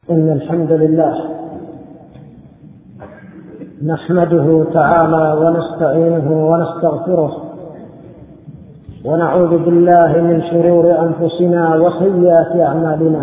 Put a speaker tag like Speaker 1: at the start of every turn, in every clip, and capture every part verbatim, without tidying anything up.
Speaker 1: إن الحمد لله نحمده تعالى ونستعينه ونستغفره ونعوذ بالله من شرور أنفسنا وسيئات أعمالنا.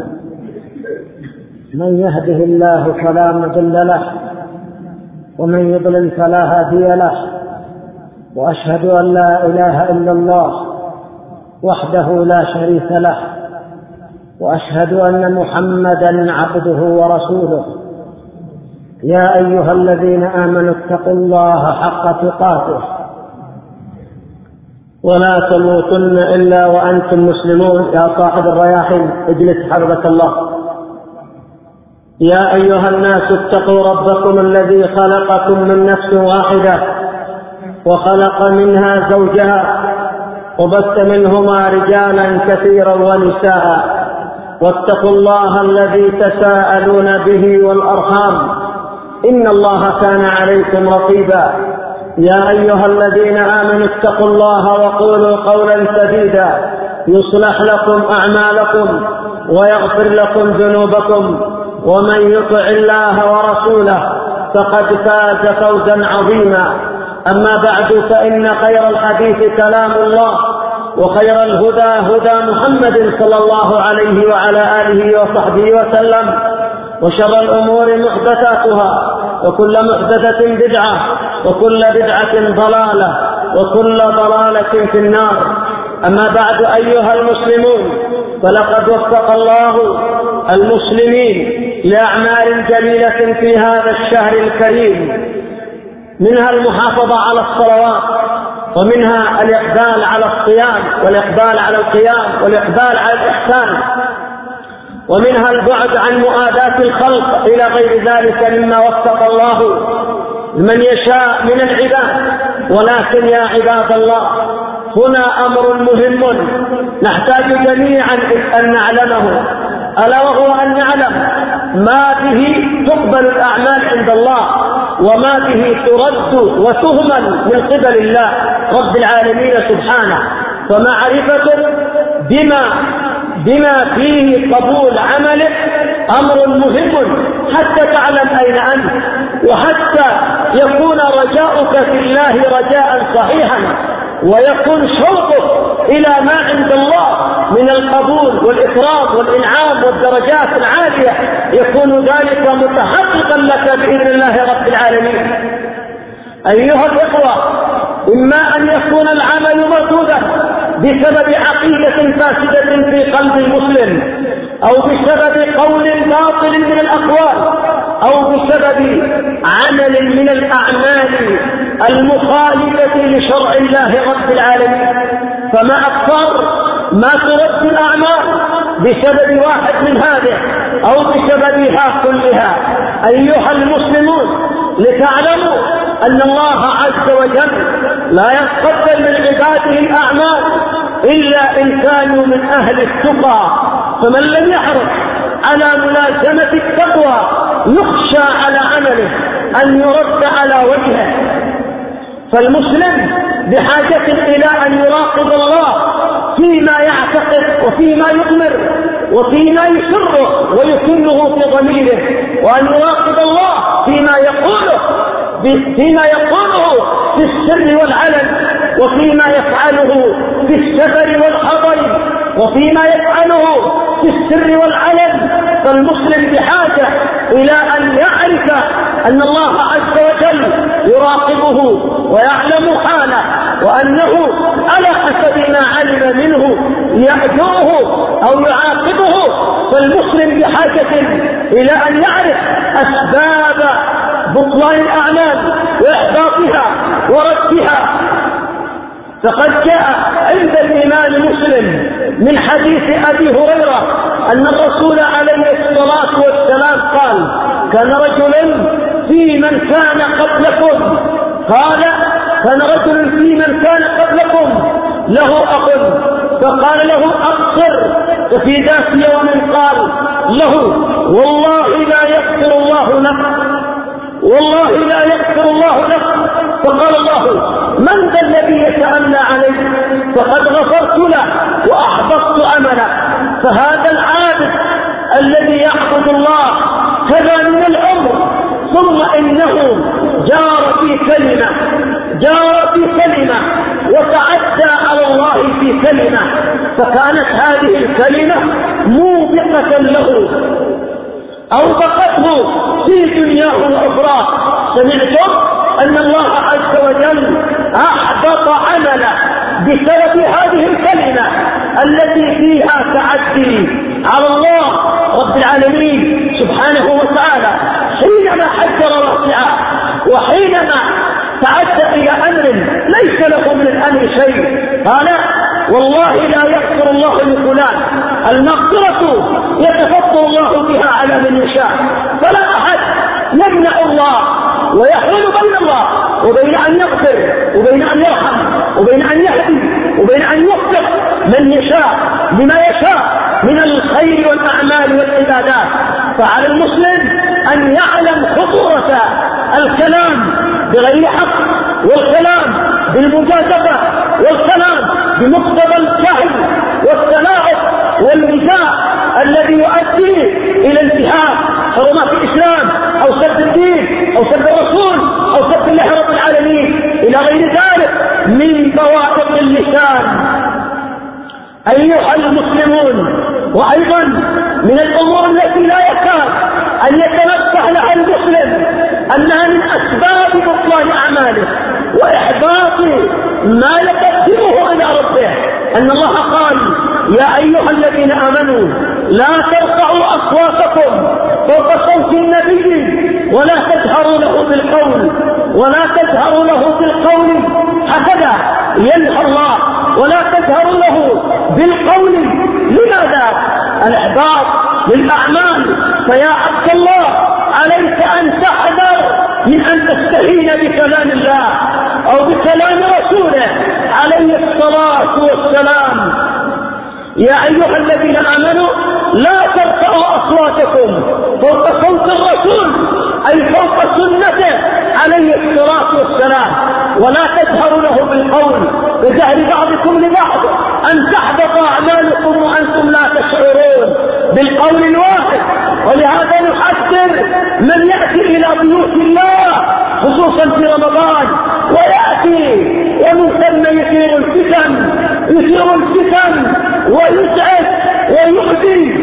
Speaker 1: من يهده الله فلا مضل له ومن يضلل فلا هادي له، وأشهد أن لا إله إلا الله وحده لا شريك له، وأشهد أن محمدا عبده ورسوله. يا أيها الذين آمنوا اتقوا الله حق تقاته ولا تموتن إلا وأنتم مسلمون. يا صاحب الرياحين اجلس حفظك الله. يا أيها الناس اتقوا ربكم الذي خلقكم من نفس واحدة وخلق منها زوجها وبث منهما رجالا كثيرا ونساء، واتقوا الله الذي تساءلون به والأرحام إن الله كان عليكم رقيبا. يا أيها الذين آمنوا اتقوا الله وقولوا قولا سديدا يصلح لكم أعمالكم ويغفر لكم ذنوبكم، ومن يطع الله ورسوله فقد فاز فوزا عظيما. أما بعد، فإن خير الحديث كلام الله، وخير الهدى هدى محمد صلى الله عليه وعلى آله وصحبه وسلم، وشر الأمور محدثاتها، وكل محدثة بدعة، وكل بدعة ضلالة، وكل ضلالة في النار. أما بعد أيها المسلمون، فلقد وفق الله المسلمين لأعمال جليلة في هذا الشهر الكريم، منها المحافظة على الصلوات، ومنها الإقبال على الصيام والإقبال على القيام والإقبال على الإحسان، ومنها البعد عن مؤاذاة الخلق إلى غير ذلك مما وفق الله من يشاء من العباد. ولكن يا عباد الله، هنا أمر مهم نحتاج جميعا أن نعلمه، ألا وهو أن نعلم ما به تقبل الأعمال عند الله، وما به ترد وتهمل من قبل الله رب العالمين سبحانه. فمعرفة بما بما فيه قبول عملك أمر مهم حتى تعلم أين أنت، وحتى يكون رجاؤك في الله رجاء صحيحا، ويكون شوقك إلى ما عند الله من القبول والإكرام والإنعام والدرجات العالية، يكون ذلك متحققا لك بإذن الله رب العالمين. أيها الإخوة، إما أن يكون العمل مردودا بسبب عقيدة فاسدة في قلب المسلم، أو بسبب قول باطل من الأقوال، أو بسبب عمل من الأعمال المخالفة لشرع الله رب العالمين. فما أكثر ما ترد الأعمال بسبب واحد من هذه أو بسببها كلها. أيها المسلمون، لتعلموا أن الله عز وجل لا يتقبل من عباده الأعمال إلا إن كانوا من أهل التقى. فمن لم يحرص على ملازمة التقوى يخشى على عمله أن يرد على وجهه. فالمسلم بحاجة إلى أن يراقب الله فيما يعتقد وفيما يؤمر وفيما يسره ويكنه في ضميره، وأن يراقب الله فيما يقوله فيما يقوله في السر والعلن، وفيما يفعله في السفر والحضر، وفيما يفعله في السر والعلن. فالمسلم بحاجة إلى أن يعرف أن الله عز وجل يراقبه ويعلم حاله، وأنه على حسب ما علم منه يأجره أو يعاقبه. فالمسلم بحاجة إلى أن يعرف أسباب بطلان الأعمال وإحباطها وردها. فقد جاء عند الإمام مسلم من حديث أبي هريرة أن الرسول عليه الصلاة والسلام قال: كان رجل في من كان قبلكم قال كان رجل في من كان قبلكم له أخ فقال له: أقصر. وفي ذات يوم قال له: والله لا يغفر الله لك، والله لا يغفر الله لك. فقال الله: من ذا الذي يتأمى عليه؟ فقد غفرت له وأحبطت عمله. فهذا العابد الذي يعبد الله كلمة، جار في كلمة، وتعدى على الله في كلمة، فكانت هذه الكلمة موبقة له، أوبقته في دنياه وأخراه. سمعتم أن الله عز وجل أحبط عمله بسبب هذه الكلمة التي فيها تعدي على الله رب العالمين سبحانه وتعالى، حينما حذر واسعا، وحينما تعدى إلى أمر ليس له من الأمر شيء، قال والله لا يغفر الله لفلان. المغفرة يتفضل الله بها على من يشاء، فلا أحد يمنع الله ويحول بين الله وبين أن يغفر وبين أن يرحم وبين أن يهدي وبين أن يغفر من يشاء لما يشاء من الخير والأعمال والعبادات. فعلى المسلم أن يعلم خطورة الكلام بغير حق، والكلام بالمجازفة، والكلام بمقتضى الجهل والتلاعب والمزاح الذي يؤدي إلى انتهاك حرمات الإسلام أو سب الدين أو سب الرسول أو سب الله رب العالمين إلى غير ذلك من بوائق اللسان. أيها المسلمون، وأيضا من الأمور التي لا يكاد أن يتنبه لها المسلم أنها من أسباب بطلان أعماله وإحباط ما يقدمه إلى ربه، أن الله قال يا أيها الذين آمنوا لا ترفعوا أصواتكم فوق صوت النبي ولا تجهروا له بالقول ولا تجهروا له بالقول هكذا ينهى الله، ولا تجهروا له بالقول. لماذا؟ الإحباط للأعمال. فيا عبد الله عليك أن تحذر من أن تستهين بكلام الله أو بكلام رسوله عليه الصلاة والسلام. يا أيها الذين آمنوا لا ترفعوا أصواتكم فوق صوت الرسول أي فوق سنته عليه الصلاة والسلام، ولا تجهروا له بالقول كجهر بعضكم لبعض أن تحبط أعمالكم وأنتم لا تشعرون بالقول الواحد. ولهذا نحذر من يأتي إلى بيوت الله خصوصا في رمضان ويأتي ومن ثم يثير الفتن يثير الفتن ويزعج ويؤذي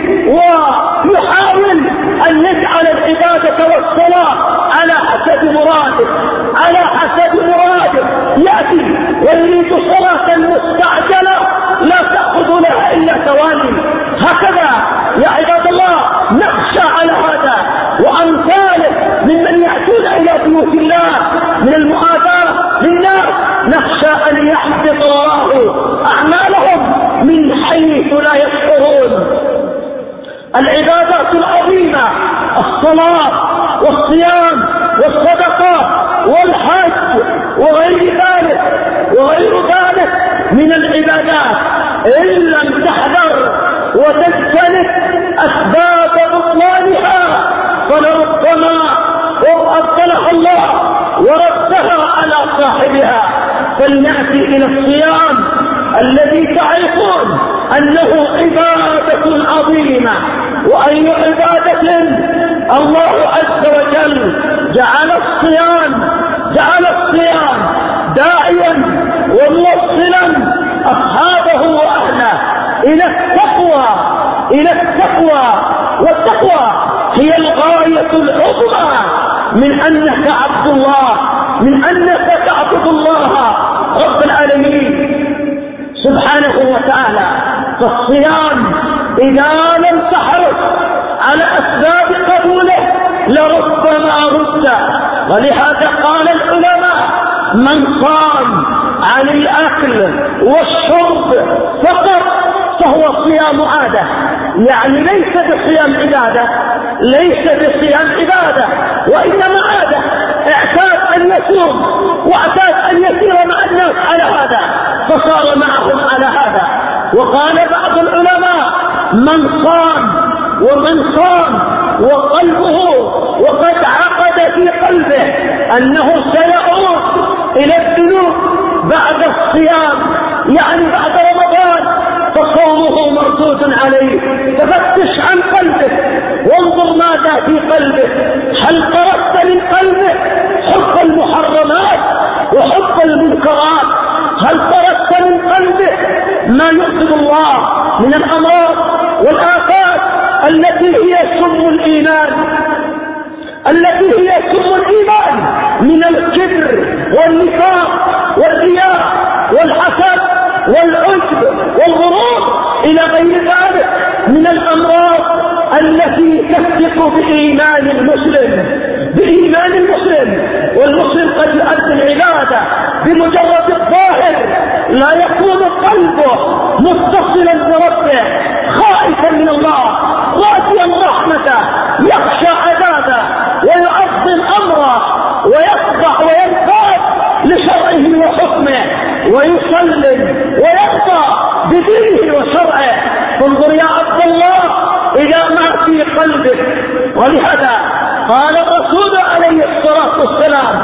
Speaker 1: ويحاول أن يجعل العبادة والصلاة على حسب مراده على حسب مراده يأتي ويريد صلاة مستعجلة لا تأخذ لها إلا ثواني. هكذا يا عباد الله نخشى على هذا وأمثاله ممن يأتون إلى بيوت الله من المؤاذاة للناس، نخشى أن يحبط الله أعمالهم من حيث لا يشعرون. العبادات العظيمة الصلاة والصيام والصدقة والحج وغير ذلك وغير ذلك من العبادات إن لم تحذر وتجتنب أسباب بطلانها فلربما أبطلها الله وردها على صاحبها. فلنأتي إلى الصيام الذي تعرفون أنه عبادة عظيمة، وأي عبادة الله عز وجل جعل الصيام جعل الصيام داعيا وموصلا أصحابه وأهله إلى التقوى إلى التقوى والتقوى هي الغاية العظمى من أنك عبد الله من أنك تعبد الله رب العالمين سبحانه وتعالى. فالصيام إذا لم تحرص على أسباب قبوله لربما رد. ولهذا قال العلماء من صام عن الأكل والشرب فقط فهو صيام عادة، يعني ليس بصيام عبادة ليس بصيام عبادة وإنما عادة، اعتاد أن يصوم واعتاد أن يسير مع الناس على هذا فصار معهم على هذا. وقال بعض العلماء من صام ومن صام وقلبه وقد عقد في قلبه أنه سيعود إلى الذنوب بعد الصيام يعني بعد رمضان فصومه مردود عليه. تفتش عن قلبك وانظر ماذا في قلبك، هل قرأت من قلبك حب المحرمات من الأمراض والآفات التي هي سم الإيمان، التي هي سم الإيمان من الكبر والنفاق والرياء والحسد والعجب والغرور إلى غير ذلك من الأمراض التي تفتق بإيمان المسلم بإيمان المسلم. والمسلم قد يؤدي العبادة بمجرد الظاهر، لا يكون قلبه متصلا بربه خائفا من الله راجيا رحمته يخشى عذابه ويعظم أمره ويخضع وينقاد لشرعه وحكمه ويسلم ويرضى بدينه وشرعه. فانظر يا عبد الله إلى ما في قلبك. ولهذا قال الرسول عليه الصلاة والسلام: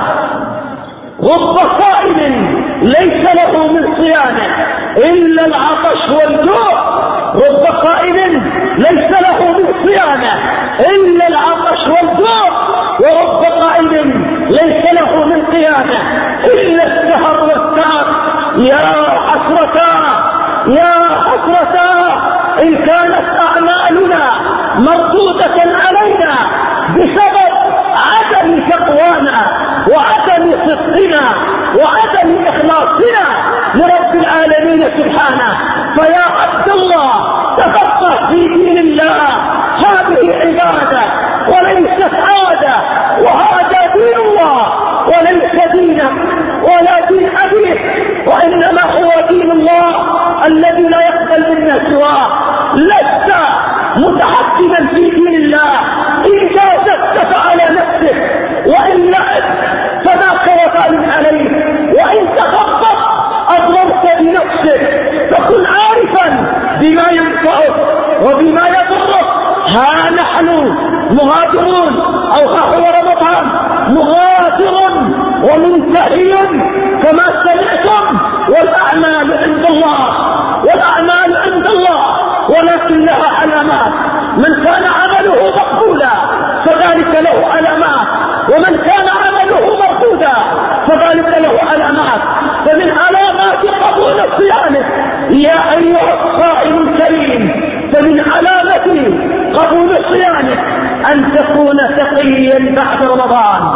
Speaker 1: رب صائم ليس له من صيامه إلا العطش والجوع. رب صائم ليس له من صيامه إلا العطش والجوع، ورب قائم ليس له من قيامه إلا السهر والتعب. يا حسرتا يا حسرتا إن كانت أعمالنا مردودة علينا بسبب عدم تقوانا وعدم صدقنا وعدم إخلاصنا لرب العالمين سبحانه. فيا عبد الله تفقه في دين الله، هذه عبادة وليست عادة، وهذا دين الله وليس دينك ولا دين أبيك، وإنما هو دين الله الذي لا يقبل منا سواه. لست متحكما في دين الله، إن جازت فعلى نفسك، وإن لعب فذاك وبال عليك، وإن تخطط أضررت بنفسك. فكن عارفا بما ينفعك وبما يضرك. ها نحن مهاجرون، أو ها هو رمضان مغادر ومنتهي كما سمعتم، والأعمال عند الله والأعمال عند الله ولكن لها علامات. من كان عمله مقبولا فذلك له علامات، ومن كان عمله مردودا فذلك له علامات. فمن علامات قبول صيامك يا أيها الصائم الكريم، فمن علامة قبول صيامك أن تكون تقيا بعد رمضان،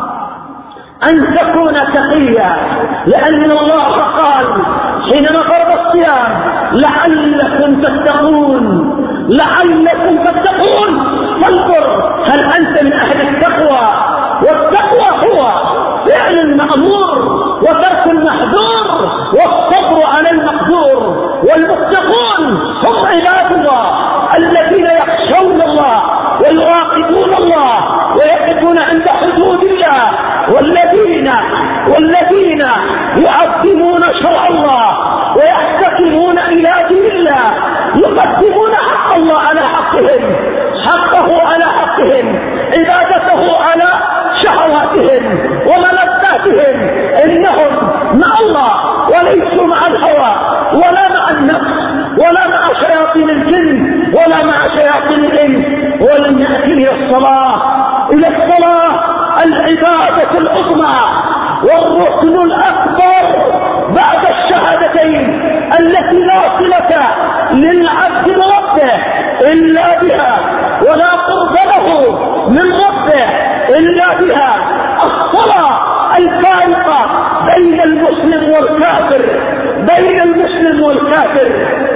Speaker 1: أن تكون تقيا، لأن الله قال حينما فرض الصيام: لعلكم تتقون لعلكم تتقون. فانظر هل أنت من أهل التقوى؟ والتقوى هو فعل المأمور وترك المحظور والصبر على المقدور. والمتقون هم عباد الله الذين يخشون الله ويراقبون الله ويقفون عند حدود الله، والذين والذين يعظمون شرع الله ويحتكمون إلى دين الله، يقدمون حق الله على حقهم، حقه على حقهم، عبادته على شهواتهم وملذاتهم. إنهم مع الله وليسوا مع الهوى ولا مع النفس ولا مع شياطين الجن ولا مع شياطين الإنس. ولم يأتي إلى الصلاة إلى الصلاة العبادة العظمى والركن الأكبر بعد الشهادتين التي لا صلة للعبد بربه إلا بها، ولا قرب له من ربه إلا بها. الصلاة الفارقة بين المسلم والكافر بين المسلم والكافر.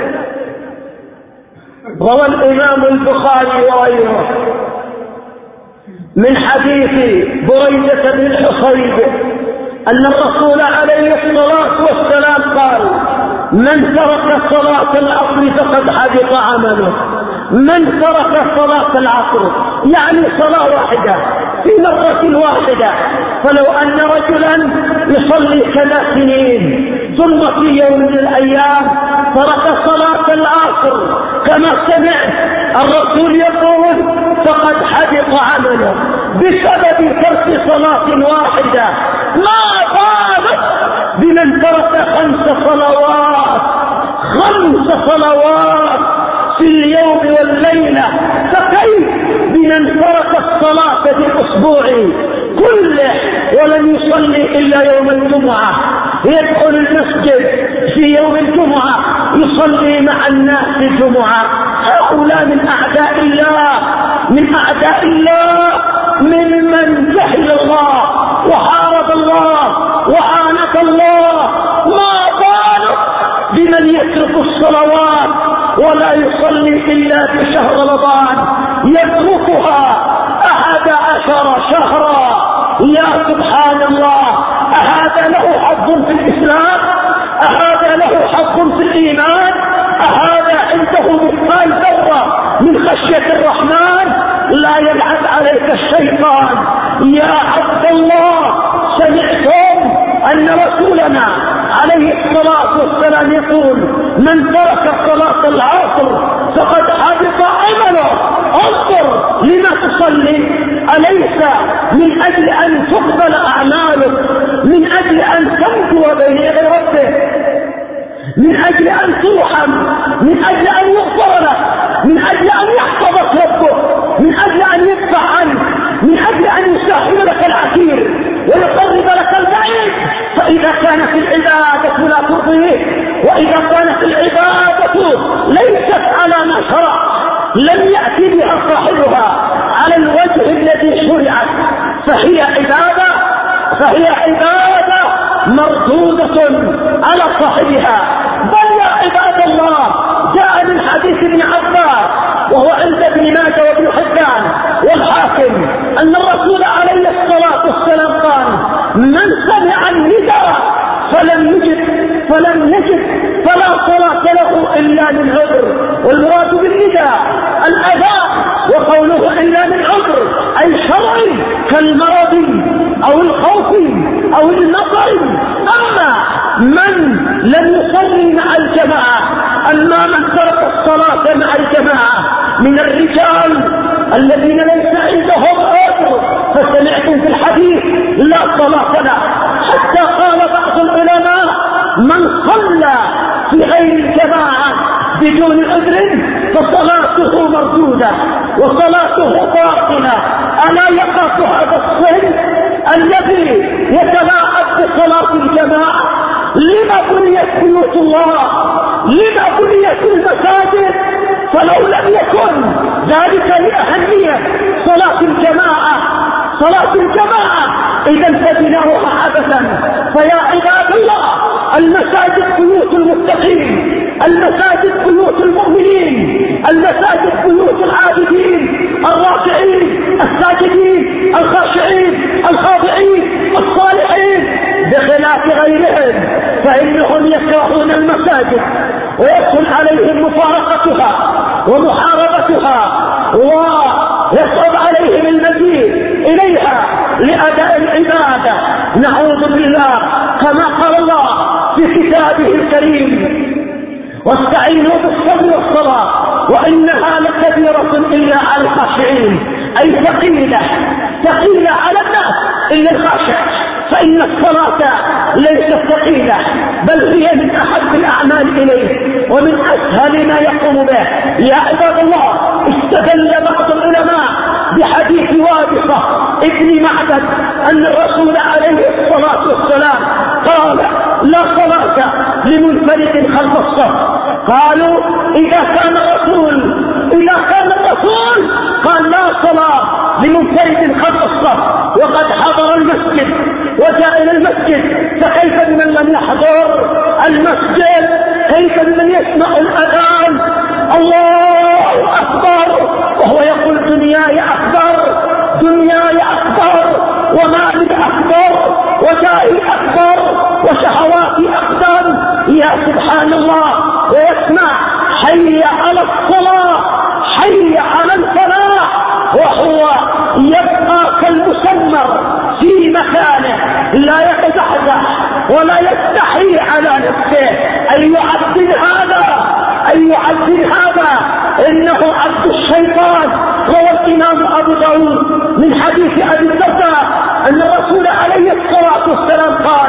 Speaker 1: روى الإمام البخاري وغيره من حديث بريدة بن الحصيب أن الرسول عليه الصلاة والسلام قال: من ترك صلاة العصر فقد حبط عمله. من ترك صلاة العصر يعني صلاة واحدة في مرة واحدة، فلو أن رجلا يصلي كذا سنين ثم في يوم من الأيام ترك صلاة العصر كما سمعت الرسول يقول فقد حبط عمله بسبب ترك صلاة واحدة. ما بالك بمن ترك خمس صلوات خمس صلوات في اليوم والليلة؟ فكيف بمن ترك الصلاة في الأسبوع كله ولم يصلي إلا يوم الجمعة؟ يدخل المسجد في يوم الجمعة يصلي مع الناس الجمعة. هؤلاء من أعداء الله، من أعداء الله، من من جهل الله وحارب الله وعاند الله. ما بالك بمن يترك الصلوات ولا يصلي إلا في شهر رمضان، يتركها أحد عشر شهرا. يا سبحان الله، أهذا له حظ في الإسلام؟ أهذا له حظ في الإيمان؟ أهذا عنده مثقال ذرة من خشية الرحمن؟ لا يلعب عليك الشيطان. يا عبد الله، سمعتم أن رسولنا عليه الصلاة والسلام يقول: من ترك صلاة العصر فقد حبط عمله. انظر لما تصلي، أليس من أجل أن تقبل أعمالك، من أجل أن تنجو بين يدي ربك، من أجل أن ترحم، من أجل أن يغفر لك، من أجل أن يحفظك ربك، من أجل أن يدفع عنك، من أجل أن يسهل لك العسير ويقرب لك البعيد. فإذا كانت العبادة لا ترضيه، وإذا كانت العبادة ليست على ما شرع، لم يأتي بها صاحبها على الوجه الذي شرعت، فهي عبادة فهي عبادة مردودة على صاحبها. بل يا عباد الله، جاء من حديث ابن عباس وهو عند ابن ماجه وابن حبان والحاكم أن الرسول عليه الصلاة والسلام قال: من سمع النداء فلم يجد فلم يجد فلا صلاة له إلا من عذر. والمراد بالنداء الأذى، وقوله إلا من عذر أي شرعي كالمرض أو الخوف أو النصر. أما من لم يصلي مع الجماعة، أما من ترك الصلاة مع الجماعة من الرجال الذين ليس عندهم عذر، فسمعتم في الحديث: لا صلاة له. حتى قال بعض العلماء: من صلى في غير الجماعة بدون عذر فصلاته مردودة وصلاته باطلة. ألا يخاف هذا الصن الذي يتلاعب بصلاة الجماعة؟ لما بنيت بيوت الله؟ لما بنيت المساجد؟ فلو لم يكن ذلك لأهمية صلاة الجماعة صلاة الجماعة إذا فبناؤها عبثا. فيا عباد الله، المساجد بيوت المتقين، المساجد بيوت المؤمنين، المساجد بيوت العابدين الراكعين الساجدين الخاشعين الخاضعين الصالحين، بخلاف غيرهم فإنهم يكرهون المساجد ويسهل عليهم مفارقتها ومحاربتها ويصعب عليهم المجيء إليها لأداء العبادة. نعوذ بالله، كما قال الله في كتابه الكريم: واستعينوا بالصبر والصلاة وإنها لكبيرة إلا على الخاشعين، أي ثقيلة ثقيلة على الناس إلا الخاشع. فإن الصلاة ليست ثقيلة، بل هي من أحب الأعمال إليه ومن أسهل ما يقوم به. يا عباد الله، استدل بعض العلماء بحديث وابصة ابن معبد أن الرسول عليه الصلاة والسلام قال: لا صلاة لمنفرد خلف الصف. قالوا: إذا كان الرسول إذا كان الرسول قال لا صلاة لمنفرد خلف الصف وقد حضر المسجد وجاء إلى المسجد، فكيف بمن لم يحضر المسجد؟ كيف بمن يسمع الأذان الله أكبر وهو يقول: دنياي أكبر، دنياي أكبر، ومالي أكبر، وجاهي أكبر، وشهواتي أقدم. يا سبحان الله، ويسمع: حي على الصلاة، حي على الفلاح، وهو يبقى كالمسمر في مكانه لا يتزحزح ولا يستحي على نفسه. أن يعدل هذا أن يعدل هذا إنه عبد الشيطان. روى الإمام أبو داود من حديث أبي الدرداء أن الرسول عليه الصلاة والسلام قال: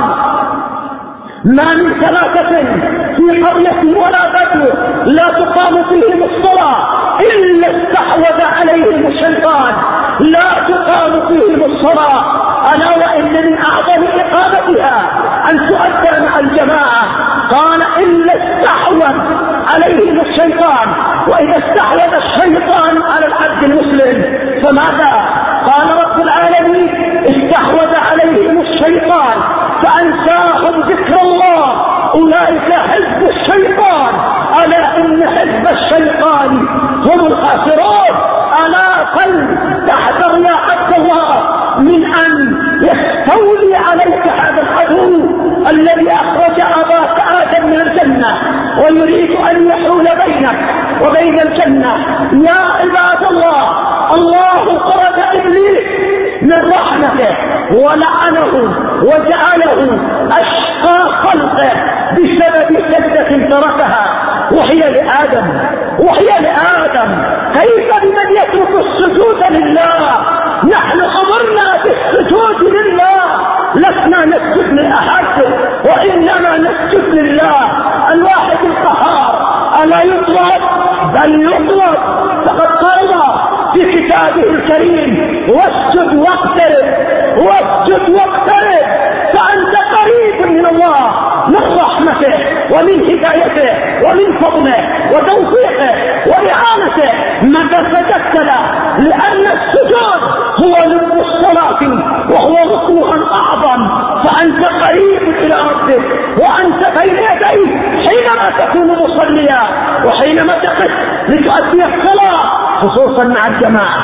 Speaker 1: ما من ثلاثة في قرية ولا بدو لا تقام فيهم الصلاة إلا استحوذ عليهم الشيطان. لا تقام فيهم الصلاة، ألا وإن من أعظم إقامتها أن تؤدى مع الجماعة. قال إلا استحوذ عليهم الشيطان، وإذا استحوذ الشيطان على العبد المسلم فماذا؟ قال رب العالمين استحوذ عليهم الشيطان فأنساهم ذكر الله أولئك حزب الشيطان ألا إن حزب الشيطان هم الخاسرون. ألا فلتحذر يا عبد الله من أن يستولي عليك هذا العدو الذي أخرج أباك آدم من الجنة ويريد أن يحول بينك وبين الجنة. يا عباد الله، الله طرد إبليس من رحمته ولعنه وجعله أشقى خلقه بسبب سجدة تركها وهي لآدم وهي لآدم كيف بمن يترك السجود لله؟ نحن أمرنا بالسجود لله، لسنا نسجد لأحد وإنما نسجد لله الواحد القهار. ألا يطلب بل يطلب، فقد قال في كتابه الكريم واسجد واقترب واسجد واقترب، فأنت قريب من الله من رحمته ومن هدايته ومن فضله وتوفيقه وإعانته. متى سجدت له؟ لأن السجود هو لب الصلاة وهو ركوع أعظم، فأنت قريب إلى ربك وأنت بين يديه حينما تكون مصليا وحينما تقف لتؤدي الصلاة، خصوصا مع الجماعة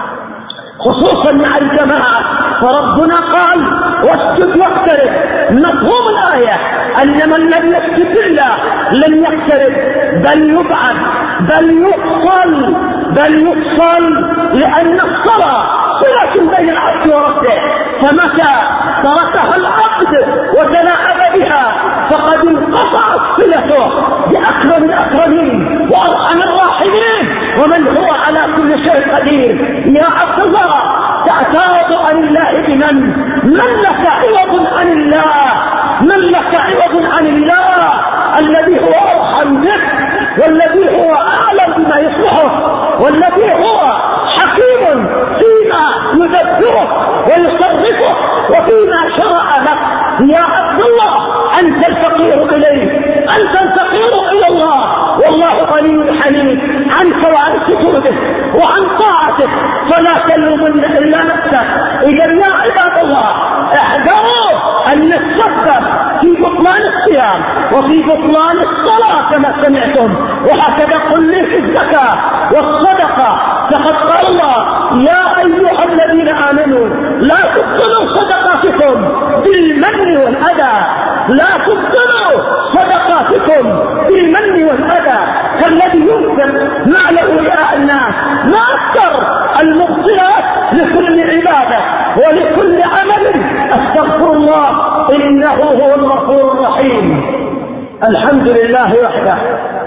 Speaker 1: خصوصا مع الجماعة. فربنا قال واسجد واقترب. مفهوم الآية أن من لم يسجد لله لن يقترب بل يبعد بل يفصل بل يفصل لأن الصلاة صلة بين العبد وربه، فمتى تركها العبد وتلاعب بها فقد انقطعت صلته بأكرم الأكرمين وأرحم الراحمين ومن هو على كل شيء قدير. يا عبد الله، تعتاض عن الله بمن؟ من لك عوض عن الله؟ من لك عوض عن الله الذي هو أرحم بك والذي هو أعلم بما يصلحه والذي هو حكيم فيما يدبره ويصرفه وفيما شرع لك. يا عبد الله، أنت الفقير إليه، أنت الفقير إلى الله، والله غني حليم عنك وعن سجودك وعن طاعتك، فلا تلومن إلا نفسك. إذا يا عباد الله، احذروا أن نتسبب في بطلان الصيام وفي بطلان الصلاة كما سمعتم. وهكذا قل لي في الزكاة والصدقة، فقد قال الله يا أيها الذين آمنوا لا تبطلوا صدقاتكم بالمن والأذى، لا تبطلوا صدقاتكم بالمن والأذى كالذي ينفق ماله رئاء الناس. ما أكثر المبطلات لكل عبادة ولكل عمل. استغفر الله إنه هو الغفور الرحيم. الحمد لله وحده،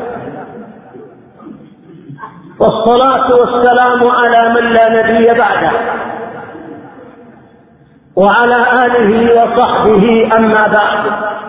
Speaker 1: والصلاة والسلام على من لا نبي بعده وعلى آله وصحبه. أما بعد،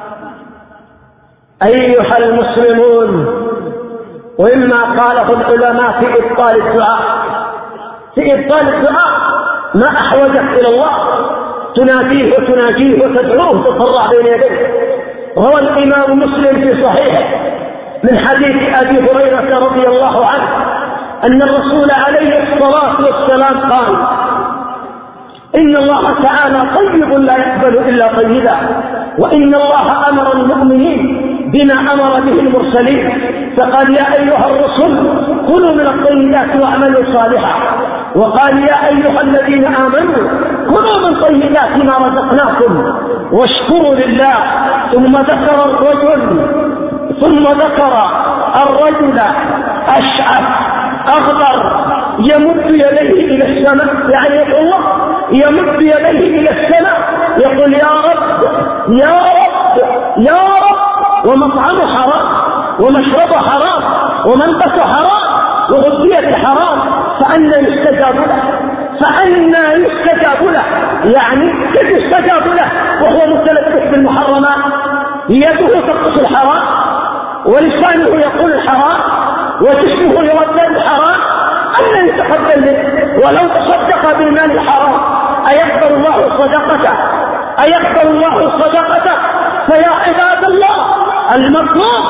Speaker 1: أيها المسلمون، وإما قاله العلماء في إبطال الدعاء في إبطال الدعاء ما أحوجك إلى الله، تناديه وتناجيه وتدعوه تضرع بين يديه. روى الإمام مسلم في صحيحه من حديث أبي هريرة رضي الله عنه أن الرسول عليه الصلاة والسلام قال إن الله تعالى طيب لا يقبل إلا طيبا، وإن الله أمر المؤمنين بما أمر به المرسلين، فقال يا أيها الرسل كلوا من الطيبات واعملوا صالحا، وقال يا أيها الذين آمنوا كلوا من طيبات ما رزقناكم واشكروا لله. ثم ذكر الرجل ثم ذكر الرجل أشعث أغبر يمد يديه إلى السماء، يعني يقول الله يمد يديه إلى السماء يقول يا رب يا رب يا رب، ومطعمه حرام ومشربه حرام وملبسه حرام وغذية حرام، فأنا يستجاب له فأنا يستجاب له يعني كيف يستجاب له وهو متلبس بالمحرمات؟ يده تقص الحرام ولسانه يقول الحرام وجسمه يردد الحرام، أنا يتقبل منه؟ ولو تصدق بالمال الحرام أيقبل الله صدقته؟ أيقبل الله صدقته؟ فيا عباد الله المطلوب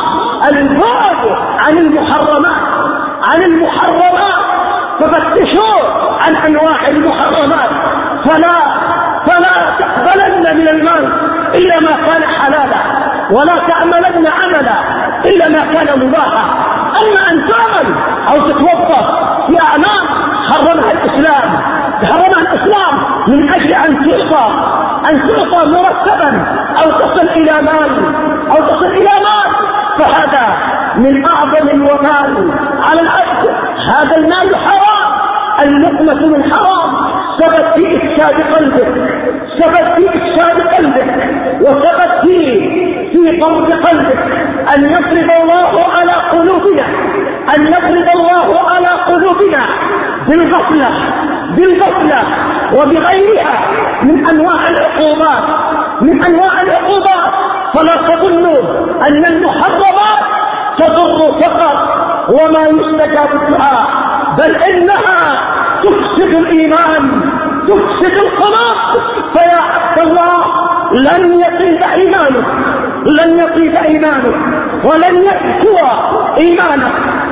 Speaker 1: البعد عن المحرمات عن المحرمات ففتشوا عن أنواع المحرمات، فلا فلا تقبلن من المال إلا ما كان حلالا، ولا تعملن عملا إلا ما كان مباحا. أما أن تعمل أو تتوظف في أعمال حرمها الإسلام حرمها الإسلام من أجل أن تعطى أن تعطى مرتبا أو تصل إلى مال أو تصل إلى مال، فهذا من أعظم الوبال على العبد. هذا المال حرام، اللقمة من حرام، سبب في إفساد قلبك سبب في إفساد قلبك وسبب في في قبض قلبك. أن يفرض الله على قلوبنا أن يفرض الله على قلوبنا بالغفلة بالغفلة وبغيرها من أنواع العقوبات من أنواع العقوبات فلا تظنوا أن المحرمات تضر فقط وما يستجاب الدعاء، بل إنها تفسد الإيمان تفسد القلوب. فيا عبد الله لن يطيب إيمانك لن يطيب إيمانك ولن يذكر إيمانك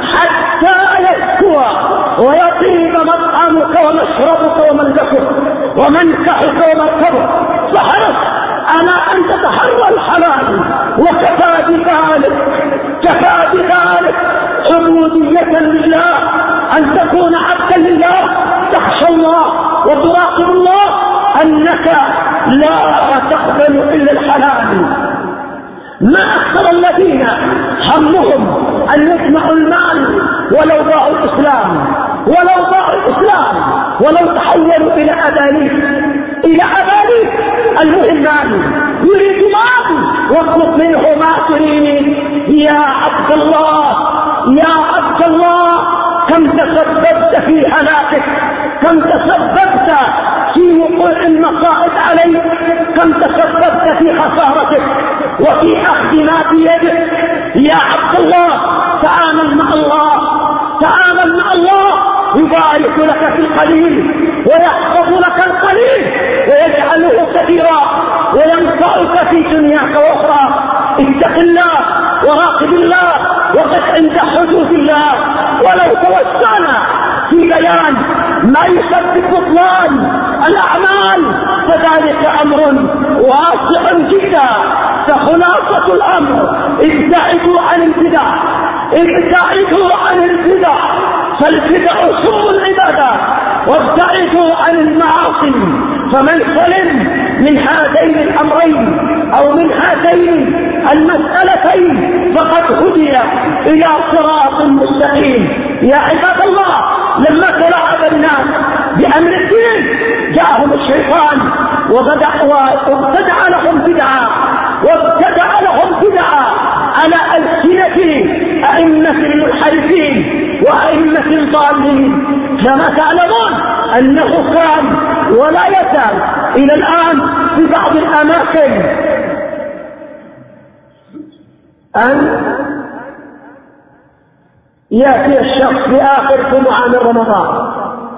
Speaker 1: حتى يذكر ويطيب مطعمك ومشربك وملبسك ومنكحك ومركبك. فحرص على أن تتحرى الحلال، وكفى بذلك كفى بذلك عبودية لله، أن تكون عبدا لله، تخشى الله وتراقب الله، أنك لا تقبل إلا الحلال. ما أكثر الذين همهم أن يجمعوا المال ولو ضاعوا الإسلام ولو ضاعوا الإسلام ولو تحولوا إلى أبانيك إلى أبانيك المهم مال، يريد مال واطلب منه ما تريد. يا عبد الله يا عبد الله كم تسببت في هلاكك، كم تسببت في وقوع المصائب عليك، كم تسببت في خسارتك وفي أخذ ما بيدك. يا عبد الله تعامل مع الله تعامل مع الله يبارك لك في القليل ويحفظ لك القليل ويجعله كثيرا وينفعك في دنياك وأخرى. اتق الله وراقب الله وقف عند حدود الله. ولو توسعنا في بيان ما يسبب بطلان الأعمال فذلك أمر واسع جدا. فخلاصة الأمر ابتعدوا عن البدع ابتعدوا عن البدع فالبدع سم العبادة، وابتعدوا عن المعاصي. فمن سلم من هذين الأمرين أو من هاتين المسألتين فقد هدي إلى صراط مستقيم. يا عباد الله لما تلاعب الناس بأمر الدين جاءهم الشيطان وابتدع لهم بدعة وابتدع لهم بدعة على ألسنة أئمة المنحرفين وأئمة الضالين. كما تعلمون أنه كان ولا يزال إلى الآن في بعض الأماكن أن يأتي الشخص في آخر جمعة من رمضان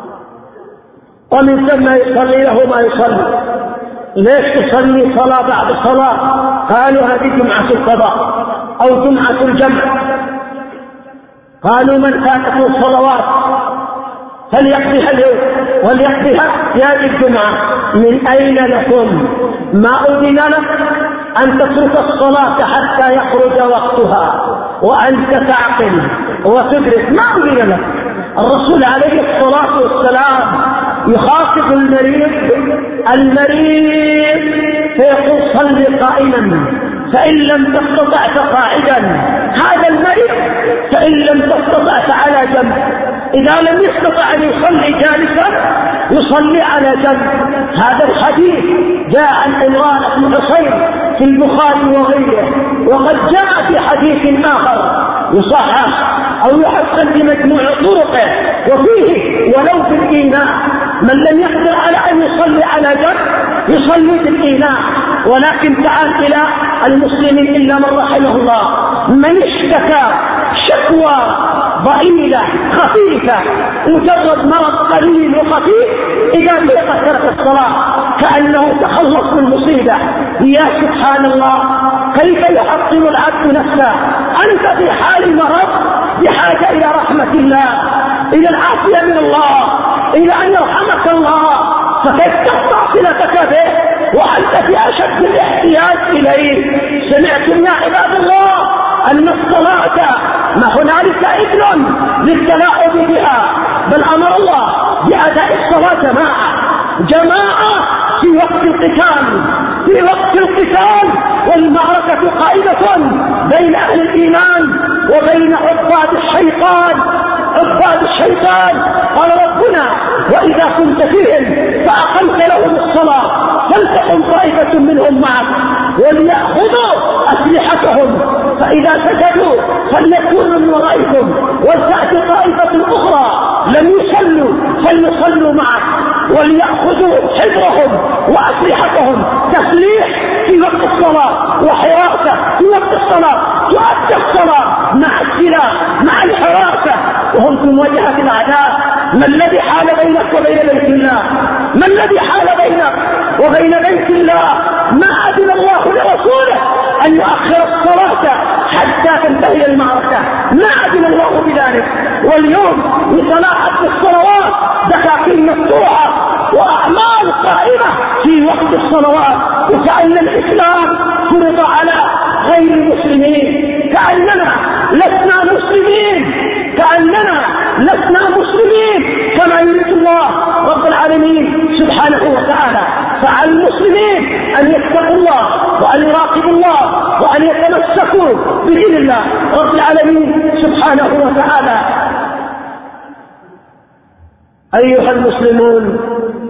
Speaker 1: ومن ثم يصلي له ما يصلي. ليش تصلي صلاة بعد صلاة؟ قالوا هذه جمعة القضاء أو جمعة الجمع. قالوا من فاتته الصلوات فليقضيها اليوم وليقضيها في هذه الجمعة. من أين لكم ما أذن لك أن تترك الصلاة حتى يخرج وقتها وأنت تعقل وتدرك؟ ما أذن لك. الرسول عليه الصلاة والسلام يخاطب المريض المريض فيقول صل قائما فإن لم تستطع فقاعدا. هذا المريض فإن لم تستطع فعلى جنب. إذا لم يستطع أن يصلي جالسا يصلي على جنب. هذا الحديث جاء عن عمران بن حصين في البخاري وغيره، وقد جاء في حديث آخر يصحح أو يحسن بمجموع طرقه وفيه ولو في الإيناء من لم يقدر على أن يصلي على جنب يصلي في الإيناء. ولكن تعال إلى المسلمين إلا من رحمه الله، من اشتكى شكوى ضئيلة خفيفة مجرد مرض قليل وخفيف إذا بقى ترك الصلاة كأنه تخلص من مصيبة شديدة. يا سبحان الله، كيف يحطم العبد نفسه؟ أنت في حال مرض بحاجة إلى رحمة الله، إلى العافية من الله، إلى أن يرحمك الله، فكيف تقطع صلتك به وأنت في أشد الاحتياج إليه؟ سمعتم يا عباد الله أن الصلاة ما هنالك إذن للتلاعب بها، بل أمر الله بأداء الصلاة جماعة جماعة في وقت القتال، في وقت القتال والمعركة قائمة بين أهل الإيمان وبين عباد الشيطان عباد الشيطان. قال ربنا: وإذا كنت فيهم فأقمت لهم الصلاة فلتقم طائفة منهم معك وليأخذوا أسلحتهم فإذا سجدوا فليكونوا من ورائكم ولتأتي طائفة أخرى لم يصلوا فليصلوا معك وليأخذوا حذرهم وأسلحتهم. تسليح في وقت الصلاة وحراسة في وقت الصلاة، تؤدي الصلاة مع السلاح مع الحراسة وهم في مواجهة الأعداء. ما الذي حال بينك وبين بيت الله؟ ما الذي حال بينك وبين بيت الله؟ ما أذن الله لرسوله أن يؤخر الصلاة حتى تنتهي المعركة، ما أذن الله بذلك. واليوم يتلاعب بالصلوات، دكاكين مفتوحة وأعمال قائمة في وقت الصلوات، وكأن الإسلام فرض على غير المسلمين، كأننا لسنا مسلمين، كأننا لسنا مسلمين كما يريد الله رب العالمين سبحانه وتعالى. فعلى المسلمين أن يتقوا الله وأن يراقبوا الله وأن يتمسكوا بدين الله رب العالمين سبحانه وتعالى. أيها المسلمون،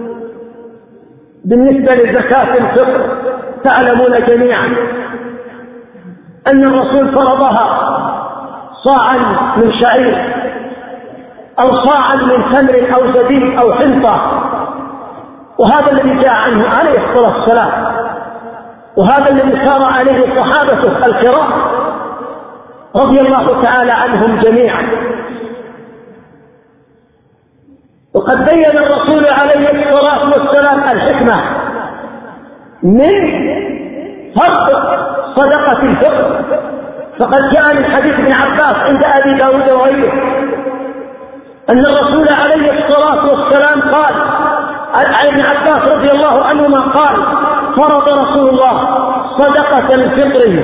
Speaker 1: بالنسبة لزكاة الفطر تعلمون جميعا أن الرسول فرضها صاعا من شعير أو صاعا من تمر أو زبيب أو حنطة، وهذا الذي جاء عنه عليه الصلاة والسلام، وهذا الذي سار عليه صحابته الكرام رضي الله تعالى عنهم جميعا. وقد بين الرسول عليه الصلاة والسلام الحكمة من فرض صدقة الفطر، فقد جاء من حديث ابن عباس عند أبي داود وغيره أن الرسول عليه الصلاة والسلام قال عن ابن عباس رضي الله عنهما قال: فرض رسول الله صدقة الفطر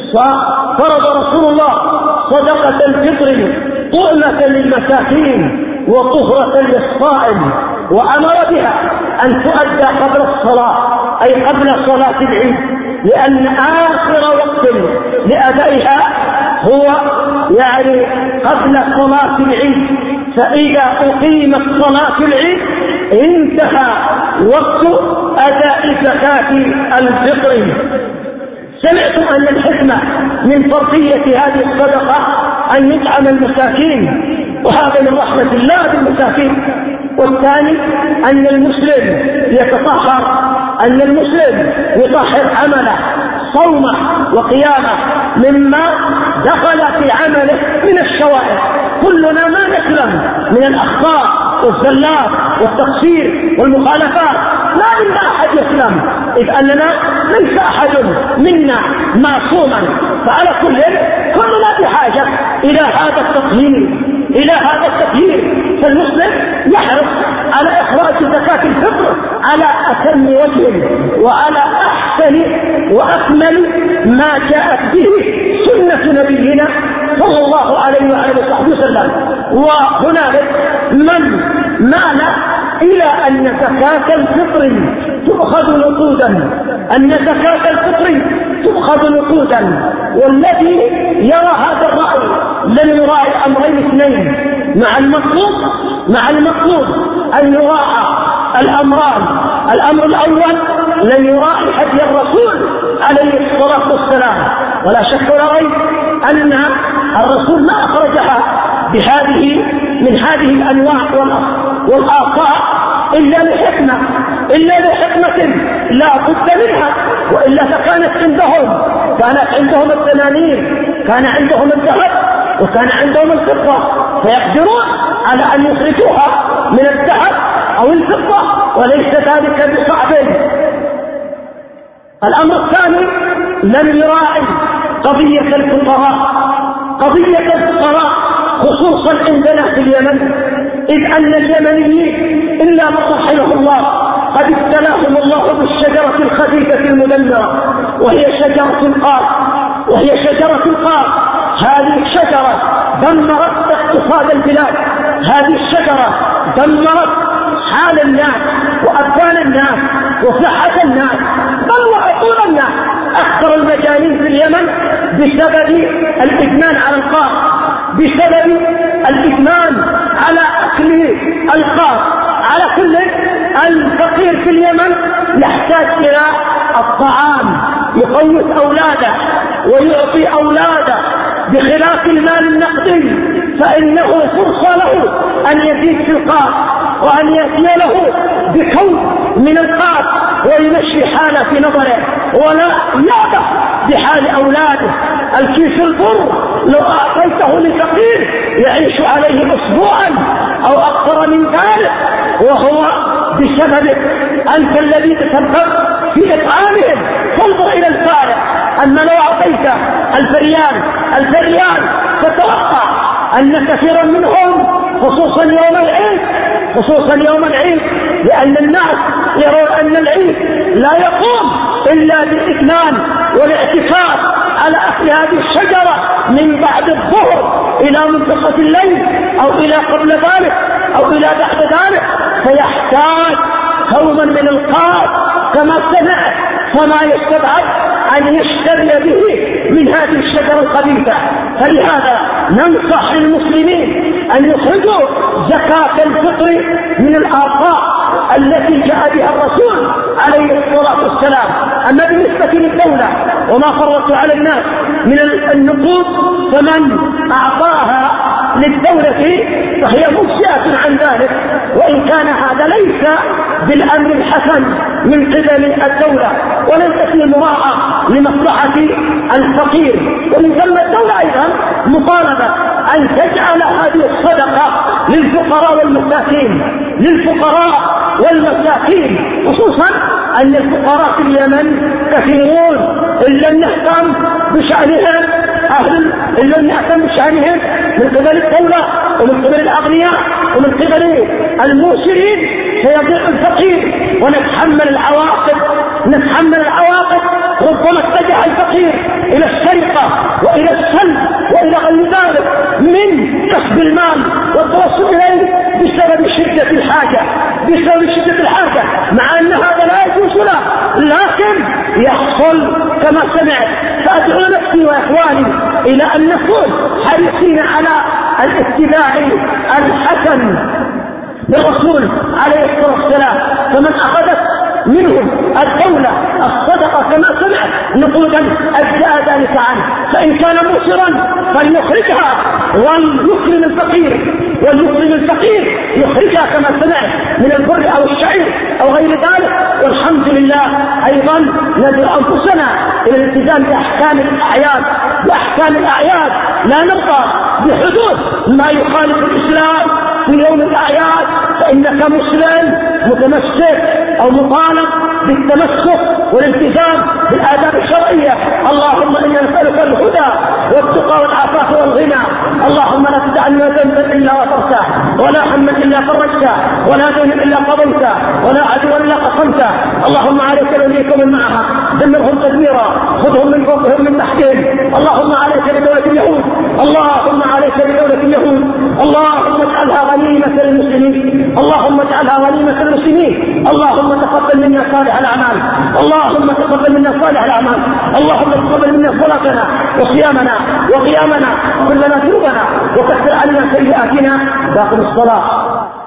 Speaker 1: فرض رسول الله صدقة الفطر طعمة للمساكين وطهرة للصائم، وأمر بها أن تؤدى قبل الصلاة أي قبل صلاة العيد، لأن آخر وقت لأدائها هو يعني قبل صلاة العيد، فإذا أقيمت صلاة العيد انتهى وقت أداء زكاة الفطر. سمعتم أن الحكمة من فرضية هذه الصدقة أن يطعم المساكين، وهذا من رحمة الله بالمساكين. والثاني أن المسلم يتطهر، أن المسلم يطهر عمله صومه وقيامه مما دخل في عمله من الشوائب. كلنا ما نسلم من الأخطاء والزلات والتقصير والمخالفات، لا منا أحد يسلم، إذ أننا ليس أحد منا معصوما. فعلى كل كلنا بحاجة إلى هذا التطهير إلى هذا التطهير. فالمسلم يحرص على إخراج زكاة الفطر على أتم وجه وعلى أحسن وأكمل ما جاءت به سنة نبينا صلى الله عليه وآله وسلم. وهنالك من مال إلى أن زكاة الفطر تؤخذ نقودا، أن زكاة الفطر تؤخذ نقودا. والذي يرى هذا الرأي لن يراعي أمرين اثنين مع المطلوب مع المطلوب أن يراعى الأمران. الأمر الأول لن يراعي هدي الرسول عليه الصلاة والسلام، ولا شك ولا ريب أن الرسول ما أخرجها بهذه من هذه الأنواع والآثار إلا لحكمة إلا لحكمة لا بد منها، وإلا فكانت عندهم كانت عندهم التنانير، كان عندهم الذهب وكان عندهم الفضة، فيقدرون على أن يخرجوها من الذهب أو الفضة، وليس ذلك بصعب. الأمر الثاني لم يراعي قضية الفقراء، قضية الفقراء خصوصا عندنا في اليمن، إذ أن اليمنيين إلا من رحمه الله قد ابتلاهم الله بالشجرة الخبيثة المدمرة، وهي شجرة القاف، وهي شجرة القاف. هذه الشجرة دمرت اقتصاد البلاد، هذه الشجرة دمرت حال الناس وأبدان الناس وصحة الناس بل وعقول الناس. أكثر المجانين في اليمن بسبب الإدمان على القاف، بسبب الإدمان على أكل القاف. على كل الفقير في اليمن يحتاج إلى الطعام يقوت أولاده ويعطي أولاده، بخلاف المال النقدي فإنه فرصة له أن يزيد في القاف وأن يأتي له بكون من القاف ويمشي حاله في نظره ولا يعبأ بحال أولاده. الكيس البر لو أعطيته لفقير يعيش عليه أسبوعا أو أكثر من ذلك، وهو بسببك أنت الذي تسبب في إطعامهم. فانظر إلى الفارق، أن لو أعطيت الفريان الفريان تتوقع أن كثيرا منهم خصوصا يوم العيد خصوصا يوم العيد لأن الناس يرون أن العيد لا يقوم إلا بالإتمان والاعتكاف على أكل هذه الشجرة من بعد الظهر إلى منتصف الليل أو إلى قبل ذلك أو إلى بعد ذلك، فيحتاج كوما من القاف كما سمعت، فما يستبعد أن يشتري به من هذه الشجرة الخبيثة. فلهذا ننصح للمسلمين أن يخرجوا زكاة الفطر من الآفاق التي جاء بها الرسول عليه الصلاة والسلام. أما بالنسبة للدولة وما فرضت على الناس من النقود فمن أعطاها للدولة فهي مجزئة عن ذلك، وإن كان هذا ليس بالأمر الحسن من قبل الدولة وليس في مراعاة لمصلحة الفقير. ومن ثم الدولة أيضا مطالبة أن تجعل هذه الصدقة للفقراء والمساكين للفقراء والمساكين خصوصا أن الفقراء في اليمن كثيرون إن لم نهتم بشأنهم أهل إن لم نهتم بشأنهم من قبل الدولة ومن قبل الأغنياء ومن قبل الموسرين سيضيع الفقير ونتحمل العواقب نتحمل العواقب. ربما اتجه الفقير إلى السرقة وإلى السلب وإلى غير ذلك من كسب المال والتوصل إليه بسبب شدة الحاجة بسبب شدة الحاجة مع أن هذا لا يجوز له، لكن يحصل كما سمعت. فأدعو نفسي وإخواني إلى أن نكون حريصين على الاتباع الحسن للرسول عليه الصلاة والسلام. فمن أخذت منهم الدولة الصدقة كما سمعت نقودا أجزاء ذلك عنه، فإن كان موسرا فليخرجها وليكرم الفقير وليكرم الفقير يخرجها كما سمعت من البر أو الشعير أو غير ذلك. والحمد لله أيضا ندعو أنفسنا إلى الالتزام بأحكام الأعياد بأحكام الأعياد لا نرضى بحدود ما يخالف الإسلام في يوم الأعياد، فإنك مسلم متمسك أو مطالب بالتمسك والالتزام بالآداب الشرعية. اللهم إنا نسألك الهدى والتقى والعفاف والغنى. اللهم لا تدع لنا ذنبا إلا غفرته ولا هما إلا فرجته ولا دينا إلا قضيته ولا عدوا إلا قسمته. اللهم عليك بوليك من معها دمرهم تدميرا خذهم من فوقهم من تحتهم. اللهم عليك بدولة اليهود اللهم عليك بدولة اليهود اللهم اجعلها غنيمة للمسلمين اللهم اجعلها غنيمة للمسلمين. اللهم تقبل منا صالح الأعمال اللهم تقبل منا صالح الأعمال اللهم تقبل منا صلاتنا وصيامنا وقيامنا كلنا ذنوبنا وكفر عنا سيئاتنا باقي الصلاة.